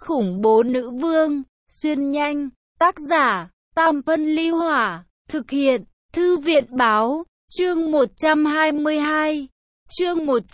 khủng bố nữ vương, xuyên nhanh, tác giả, Tam Phân Ly Hỏa, thực hiện, Thư viện Báo, chương 122, chương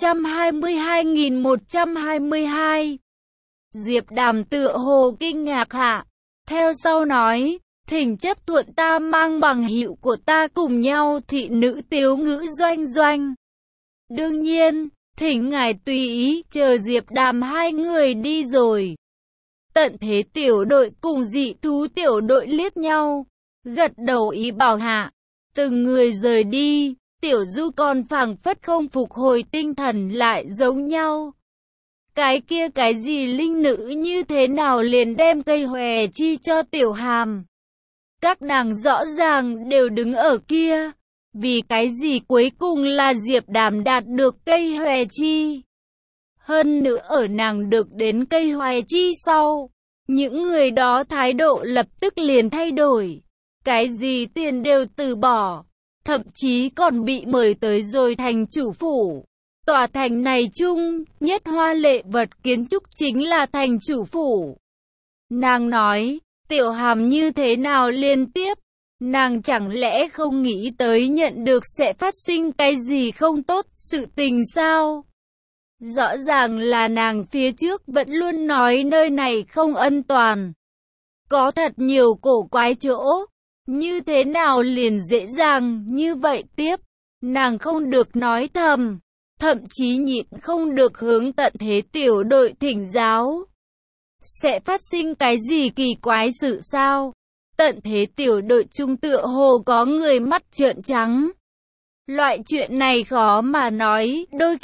122.122. Diệp Đàm tựa hồ kinh ngạc hạ, theo sau nói, thỉnh chấp thuận ta mang bằng hữu của ta cùng nhau thị nữ Tiếu Ngữ Doanh Doanh. Đương nhiên, thỉnh ngài tùy ý, chờ Diệp Đàm hai người đi rồi. Tận thế tiểu đội cùng dị thú tiểu đội liếc nhau, gật đầu ý bảo hạ, từng người rời đi, Tiểu Du còn phảng phất không phục hồi tinh thần lại giống nhau. Cái kia cái gì linh nữ như thế nào liền đem cây hòe chi cho Tiểu Hàm. Các nàng rõ ràng đều đứng ở kia, vì cái gì cuối cùng là Diệp Đàm đạt được cây hòe chi. Hơn nữa ở nàng được đến cây hòe chi sau, những người đó thái độ lập tức liền thay đổi. Cái gì tiền đều từ bỏ, thậm chí còn bị mời tới rồi thành chủ phủ. Tòa thành này chung, nhất hoa lệ vật kiến trúc chính là thành chủ phủ. Nàng nói, Tiểu Hàm như thế nào liên tiếp, nàng chẳng lẽ không nghĩ tới nhận được sẽ phát sinh cái gì không tốt sự tình sao? Rõ ràng là nàng phía trước vẫn luôn nói nơi này không an toàn. Có thật nhiều cổ quái chỗ, như thế nào liền dễ dàng như vậy tiếp, nàng không được nói thầm. Thậm chí nhịn không được hướng tận thế tiểu đội thỉnh giáo. Sẽ phát sinh cái gì kỳ quái sự sao? Tận thế tiểu đội trung tựa hồ có người mắt trợn trắng. Loại chuyện này khó mà nói, đôi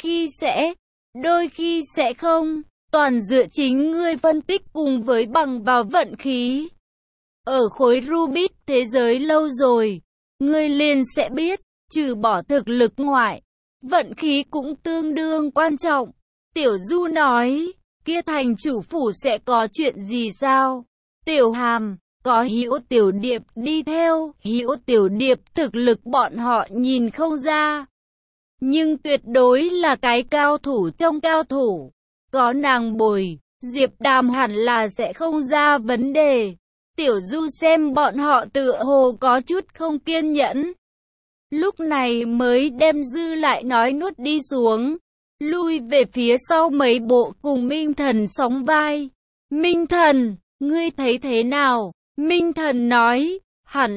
khi sẽ không. Toàn dựa chính ngươi phân tích cùng với bằng vào vận khí. Ở khối Rubik thế giới lâu rồi, ngươi liền sẽ biết, trừ bỏ thực lực ngoại, vận khí cũng tương đương quan trọng. Tiểu Du nói, kia thành chủ phủ sẽ có chuyện gì sao? Tiểu Hàm, có Hữu Tiểu Điệp đi theo, Hữu Tiểu Điệp thực lực bọn họ nhìn không ra. Nhưng tuyệt đối là cái cao thủ trong cao thủ. Có nàng bồi, Diệp Đàm hẳn là sẽ không ra vấn đề. Tiểu Du xem bọn họ tựa hồ có chút không kiên nhẫn. Lúc này mới đem dư lại nói nuốt đi xuống, lui về phía sau mấy bộ cùng Minh Thần sóng vai. Minh Thần, ngươi thấy thế nào? Minh Thần nói, hẳn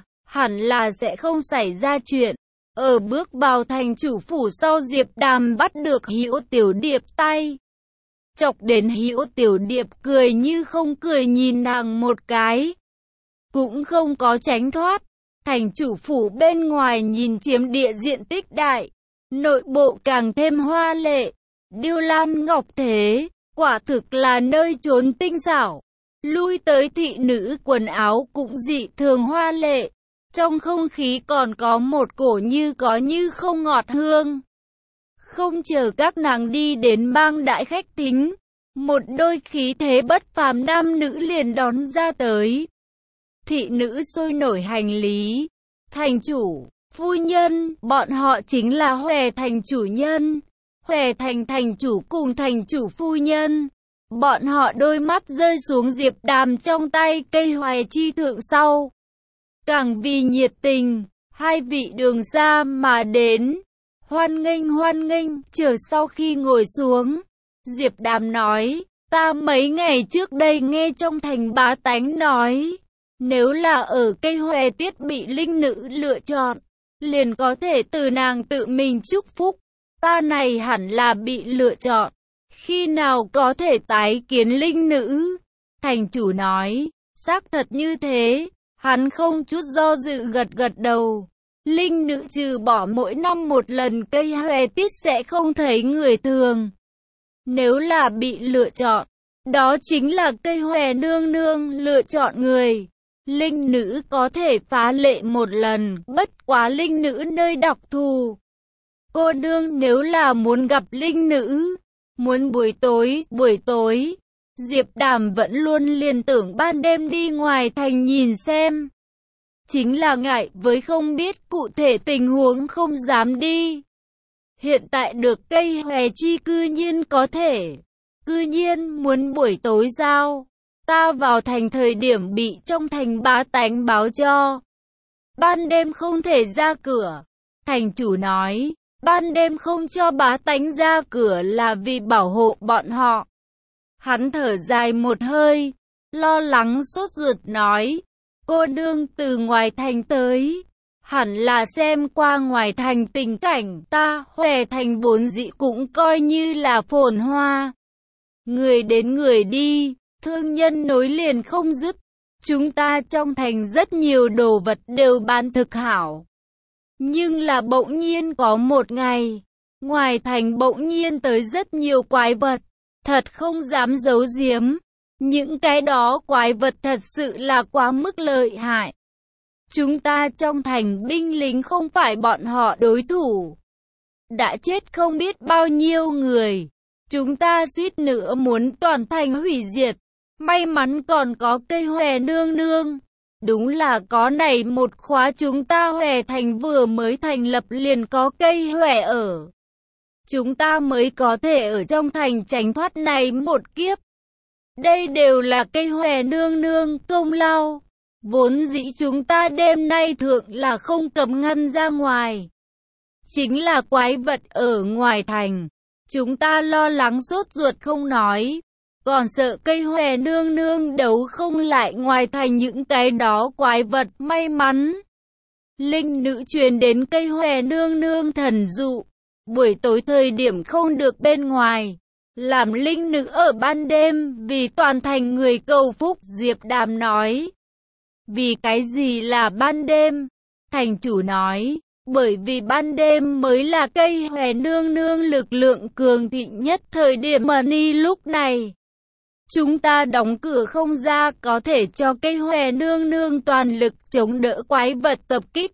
là sẽ không xảy ra chuyện. Ở bước vào thành chủ phủ sau Diệp Đàm bắt được Hữu Tiểu Điệp tay. Chọc đến Hữu Tiểu Điệp cười như không cười nhìn nàng một cái. Cũng không có tránh thoát. Thành chủ phủ bên ngoài nhìn chiếm địa diện tích đại, nội bộ càng thêm hoa lệ, điêu lan ngọc thế, quả thực là nơi trốn tinh xảo. Lui tới thị nữ quần áo cũng dị thường hoa lệ, trong không khí còn có một cổ như có như không ngọt hương. Không chờ các nàng đi đến bang đại khách thính, một đôi khí thế bất phàm nam nữ liền đón ra tới. Thị nữ sôi nổi hành lý. Thành chủ, phu nhân, bọn họ chính là Hòe thành chủ nhân. Hòe thành thành chủ cùng thành chủ phu nhân. Bọn họ đôi mắt rơi xuống Diệp Đàm trong tay cây hòe chi thượng sau. Càng vì nhiệt tình, hai vị đường xa mà đến. Hoan nghênh, chờ sau khi ngồi xuống. Diệp Đàm nói, ta mấy ngày trước đây nghe trong thành bá tánh nói. Nếu là ở cây hòe tiết bị linh nữ lựa chọn, liền có thể từ nàng tự mình chúc phúc. Ta này hẳn là bị lựa chọn. Khi nào có thể tái kiến linh nữ? Thành chủ nói, xác thật như thế. Hắn không chút do dự gật đầu. Linh nữ trừ bỏ mỗi năm một lần cây hòe tiết sẽ không thấy người thường. Nếu là bị lựa chọn, đó chính là cây hòe nương nương lựa chọn người. Linh nữ có thể phá lệ một lần, bất quá linh nữ nơi đặc thù. Cô nương nếu là muốn gặp linh nữ, muốn buổi tối, Diệp Đàm vẫn luôn liên tưởng ban đêm đi ngoài thành nhìn xem. Chính là ngại với không biết cụ thể tình huống không dám đi. Hiện tại được cây hòe chi cư nhiên có thể. Cư nhiên muốn buổi tối sao? Ta vào thành thời điểm bị trong thành bá tánh báo cho. Ban đêm không thể ra cửa. Thành chủ nói, ban đêm không cho bá tánh ra cửa là vì bảo hộ bọn họ. Hắn thở dài một hơi, lo lắng sốt ruột nói, cô nương từ ngoài thành tới, hẳn là xem qua ngoài thành tình cảnh. Ta Hoè thành vốn dĩ cũng coi như là phồn hoa. Người đến người đi, thương nhân nối liền không dứt. Chúng ta trong thành rất nhiều đồ vật đều bán thực hảo. Nhưng là bỗng nhiên có một ngày, ngoài thành bỗng nhiên tới rất nhiều quái vật. Thật không dám giấu giếm, những cái đó quái vật thật sự là quá mức lợi hại. Chúng ta trong thành binh lính không phải bọn họ đối thủ. Đã chết không biết bao nhiêu người. Chúng ta suýt nữa muốn toàn thành hủy diệt. May mắn còn có cây Hoè nương nương. Đúng là có này một khóa chúng ta Hoè thành vừa mới thành lập liền có cây Hoè ở. Chúng ta mới có thể ở trong thành tránh thoát này một kiếp. Đây đều là cây Hoè nương nương công lao. Vốn dĩ chúng ta đêm nay thượng là không cấm ngăn ra ngoài. Chính là quái vật ở ngoài thành. Chúng ta lo lắng sốt ruột không nói. Còn sợ cây Hoè nương nương đấu không lại ngoài thành những cái đó quái vật. May mắn linh nữ truyền đến cây Hoè nương nương thần dụ. Buổi tối thời điểm không được bên ngoài. Làm linh nữ ở ban đêm vì toàn thành người cầu phúc. Diệp Đàm nói. Vì cái gì là ban đêm? Thành chủ nói. Bởi vì ban đêm mới là cây Hoè nương nương lực lượng cường thịnh nhất thời điểm mà ni lúc này. Chúng ta đóng cửa không ra có thể cho cây Hoè nương nương toàn lực chống đỡ quái vật tập kích.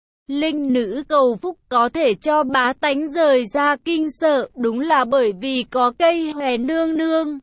Linh nữ cầu phúc có thể cho bá tánh rời ra kinh sợ, đúng là bởi vì có cây Hoè nương nương.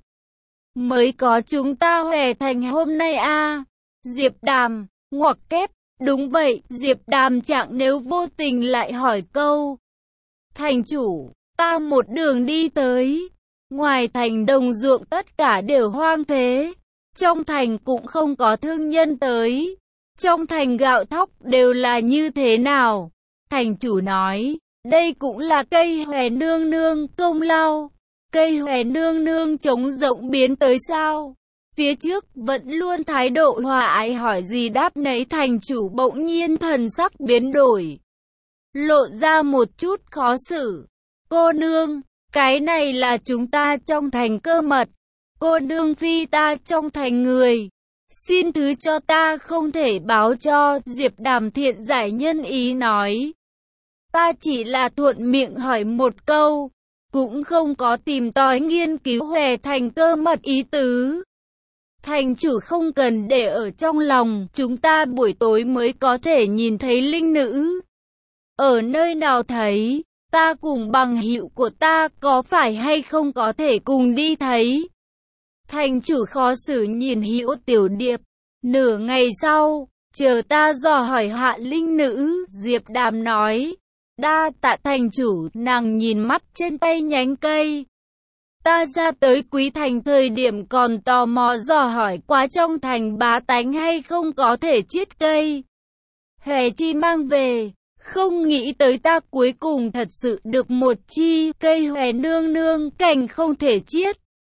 Mới có chúng ta Hoè thành hôm nay a. Diệp Đàm, ngoặc kép, đúng vậy, Diệp Đàm chẳng nếu vô tình lại hỏi câu. Thành chủ, ta một đường đi tới. Ngoài thành đồng ruộng tất cả đều hoang phế. Trong thành cũng không có thương nhân tới. Trong thành gạo thóc đều là như thế nào? Thành chủ nói, đây cũng là cây Hoè nương nương công lao. Cây Hoè nương nương trống rộng biến tới sao? Phía trước vẫn luôn thái độ hòa ái hỏi gì đáp nấy. Thành chủ bỗng nhiên thần sắc biến đổi. Lộ ra một chút khó xử. Cô nương, cái này là chúng ta trong thành cơ mật. Cô nương phi ta trong thành người. Xin thứ cho ta không thể báo cho. Diệp Đàm thiện giải nhân ý nói. Ta chỉ là thuận miệng hỏi một câu. Cũng không có tìm tòi nghiên cứu Hoè thành cơ mật ý tứ. Thành chủ không cần để ở trong lòng. Chúng ta buổi tối mới có thể nhìn thấy linh nữ. Ở nơi nào thấy? Ta cùng bằng hữu của ta có phải hay không có thể cùng đi thấy? Thành chủ khó xử nhìn Hữu Tiểu Điệp. Nửa ngày sau, chờ ta dò hỏi hạ linh nữ. Diệp Đàm nói. Đa tạ thành chủ. Nàng nhìn mắt trên tay nhánh cây. Ta ra tới Quý Thành thời điểm còn tò mò dò hỏi qua trong thành bá tánh hay không có thể chiết cây Hoè chi mang về. Không nghĩ tới ta cuối cùng thật sự được một chi cây Hoè nương nương cành không thể chiết.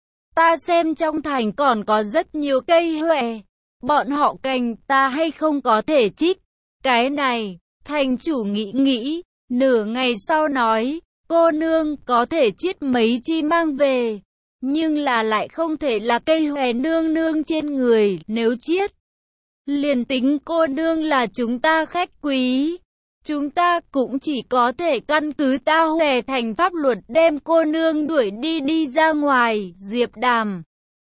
Ta xem trong thành còn có rất nhiều cây Hoè. Bọn họ cành ta hay không có thể trích. Cái này, thành chủ nghĩ, nửa ngày sau nói, cô nương có thể chiết mấy chi mang về. Nhưng là lại không thể là cây Hoè nương nương trên người, nếu chiết. Liền tính cô nương là chúng ta khách quý. Chúng ta cũng chỉ có thể căn cứ ta Hoè thành pháp luật đem cô nương đuổi đi ra ngoài. Diệp Đàm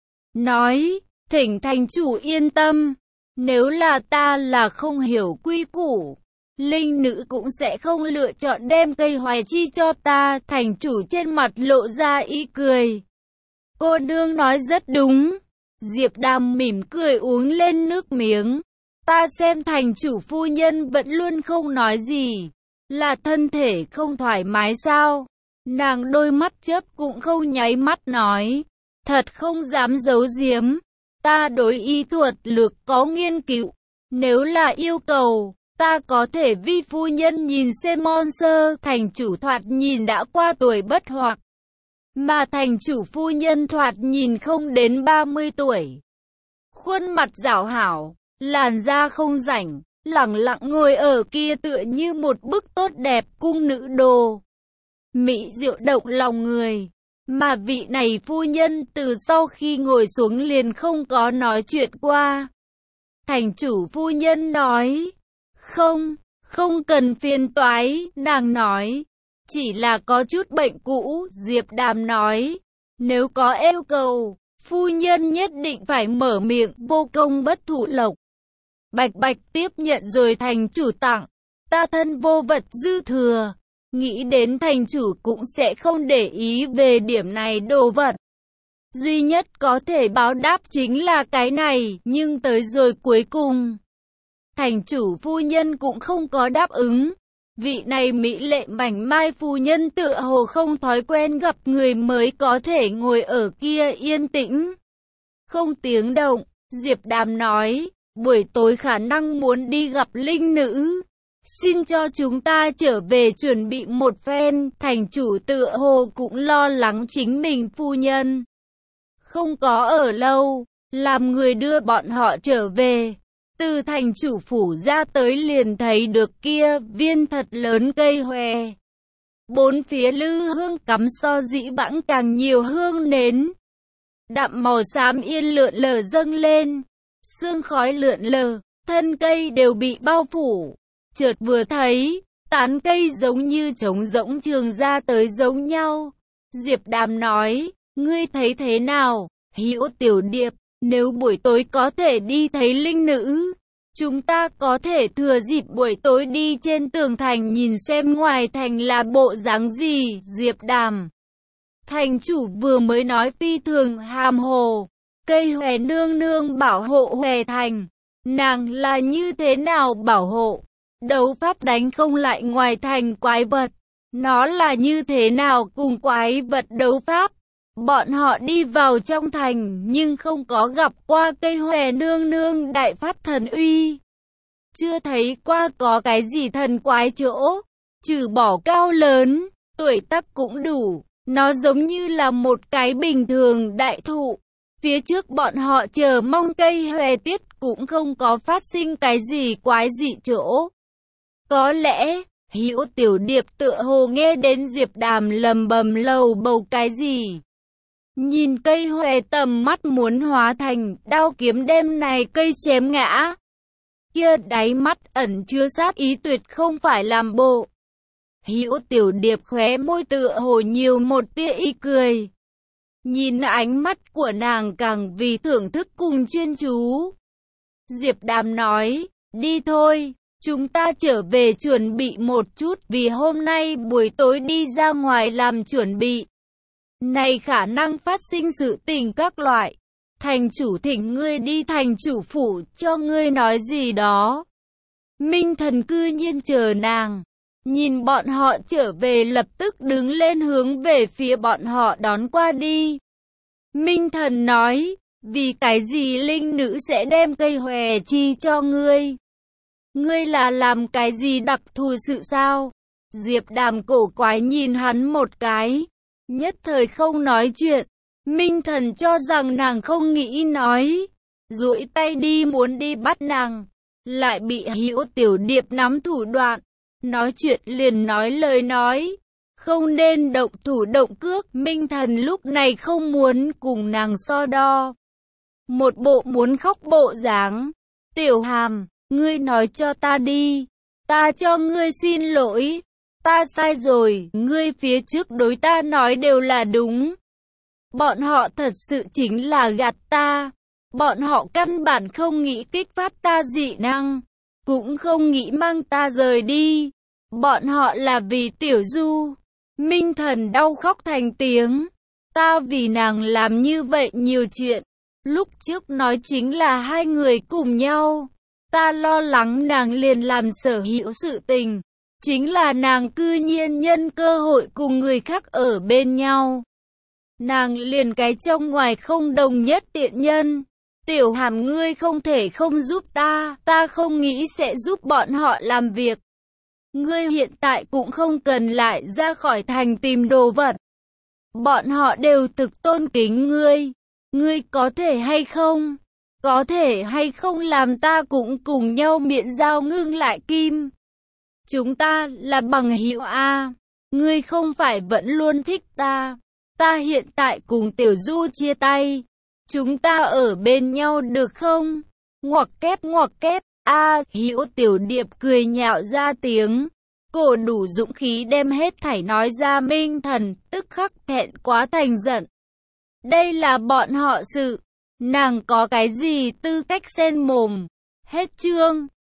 nói, thỉnh thành chủ yên tâm. Nếu là ta là không hiểu quy củ, linh nữ cũng sẽ không lựa chọn đem cây Hoè chi cho ta. Thành chủ trên mặt lộ ra ý cười. Cô nương nói rất đúng. Diệp Đàm mỉm cười uống lên nước miếng. Ta xem thành chủ phu nhân vẫn luôn không nói gì. Là thân thể không thoải mái sao? Nàng đôi mắt chớp cũng không nháy mắt nói. Thật không dám giấu giếm, ta đối y thuật lược có nghiên cứu. Nếu là yêu cầu, ta có thể vi phu nhân nhìn xem Monster. Thành chủ thoạt nhìn đã qua tuổi bất惑, mà thành chủ phu nhân thoạt nhìn không đến 30 tuổi. Khuôn mặt rảo hảo, làn da không rảnh, lẳng lặng ngồi ở kia tựa như một bức tốt đẹp cung nữ đồ. Mỹ diệu động lòng người. Mà vị này phu nhân từ sau khi ngồi xuống liền không có nói chuyện qua. Thành chủ phu nhân nói, không cần phiền toái, nàng nói, chỉ là có chút bệnh cũ. Diệp Đàm nói, nếu có yêu cầu, phu nhân nhất định phải mở miệng, vô công bất thụ lộc. Bạch Bạch tiếp nhận rồi thành chủ tặng, ta thân vô vật dư thừa. Nghĩ đến thành chủ cũng sẽ không để ý về điểm này đồ vật. Duy nhất có thể báo đáp chính là cái này, nhưng tới rồi cuối cùng, thành chủ phu nhân cũng không có đáp ứng. Vị này mỹ lệ mảnh mai phu nhân tựa hồ không thói quen gặp người mới có thể ngồi ở kia yên tĩnh, không tiếng động. Diệp Đàm nói, buổi tối khả năng muốn đi gặp linh nữ. Xin cho chúng ta trở về chuẩn bị một phen. Thành chủ tựa hồ cũng lo lắng chính mình phu nhân không có ở lâu, làm người đưa bọn họ trở về. Từ thành chủ phủ ra tới liền thấy được kia viên thật lớn cây hòe. Bốn phía lư hương cắm so dĩ vãng càng nhiều hương nến. Đậm màu xám yên lượn lờ dâng lên, sương khói lượn lờ, thân cây đều bị bao phủ. Chợt vừa thấy, tán cây giống như trống rỗng trường ra tới giống nhau. Diệp Đàm nói, ngươi thấy thế nào, Hữu Tiểu Điệp, nếu buổi tối có thể đi thấy linh nữ, chúng ta có thể thừa dịp buổi tối đi trên tường thành nhìn xem ngoài thành là bộ dáng gì. Diệp Đàm, thành chủ vừa mới nói phi thường hàm hồ, cây hòe nương nương bảo hộ hòe thành, nàng là như thế nào bảo hộ? Đấu pháp đánh không lại ngoài thành quái vật, nó là như thế nào cùng quái vật đấu pháp? Bọn họ đi vào trong thành nhưng không có gặp qua cây hòe nương nương đại phát thần uy. Chưa thấy qua có cái gì thần quái chỗ, trừ bỏ cao lớn, tuổi tác cũng đủ, nó giống như là một cái bình thường đại thụ. Phía trước bọn họ chờ mong cây hòe tiết cũng không có phát sinh cái gì quái dị chỗ. Có lẽ, Hữu Tiểu Điệp tựa hồ nghe đến Diệp Đàm lầm bầm lầu bầu cái gì. Nhìn cây hòe tầm mắt muốn hóa thành đao kiếm đem này cây chém ngã. Kia đáy mắt ẩn chứa sát ý tuyệt không phải làm bộ. Hữu Tiểu Điệp khóe môi tựa hồ nhiều một tia ý cười. Nhìn ánh mắt của nàng càng vì thưởng thức cùng chuyên chú. Diệp Đàm nói, đi thôi. Chúng ta trở về chuẩn bị một chút vì hôm nay buổi tối đi ra ngoài làm chuẩn bị. Này khả năng phát sinh sự tình các loại. Thành chủ thỉnh ngươi đi thành chủ phủ cho ngươi nói gì đó. Minh Thần cư nhiên chờ nàng. Nhìn bọn họ trở về lập tức đứng lên hướng về phía bọn họ đón qua đi. Minh Thần nói, vì cái gì linh nữ sẽ đem cây hòe chi cho ngươi? Ngươi là làm cái gì đặc thù sự sao? Diệp Đàm cổ quái nhìn hắn một cái, nhất thời không nói chuyện. Minh Thần cho rằng nàng không nghĩ nói, duỗi tay đi muốn đi bắt nàng, lại bị Hữu Tiểu Điệp nắm thủ đoạn, nói chuyện liền nói lời nói, không nên động thủ động cước. Minh Thần lúc này không muốn cùng nàng so đo, một bộ muốn khóc bộ dáng. Tiểu Hàm, ngươi nói cho ta đi, ta cho ngươi xin lỗi, ta sai rồi, ngươi phía trước đối ta nói đều là đúng. Bọn họ thật sự chính là gạt ta, bọn họ căn bản không nghĩ kích phát ta dị năng, cũng không nghĩ mang ta rời đi, bọn họ là vì Tiểu Du. Minh Thần đau khóc thành tiếng, ta vì nàng làm như vậy nhiều chuyện, lúc trước nói chính là hai người cùng nhau. Ta lo lắng nàng liền làm sở hữu sự tình, chính là nàng cư nhiên nhân cơ hội cùng người khác ở bên nhau. Nàng liền cái trong ngoài không đồng nhất tiện nhân. Tiểu Hàm ngươi không thể không giúp ta, ta không nghĩ sẽ giúp bọn họ làm việc. Ngươi hiện tại cũng không cần lại ra khỏi thành tìm đồ vật. Bọn họ đều thực tôn kính ngươi. Ngươi có thể hay không? Có thể hay không làm ta cũng cùng nhau miệng dao ngưng lại kim? Chúng ta là bằng hữu a. Ngươi không phải vẫn luôn thích ta. Ta hiện tại cùng Tiểu Du chia tay. Chúng ta ở bên nhau được không? Ngoặc kép, Hữu Tiểu Điệp cười nhạo ra tiếng. Cô đủ dũng khí đem hết thảy nói ra Minh Thần, tức khắc thẹn quá thành giận. Đây là bọn họ sự. Nàng có cái gì tư cách xen mồm? Hết chương.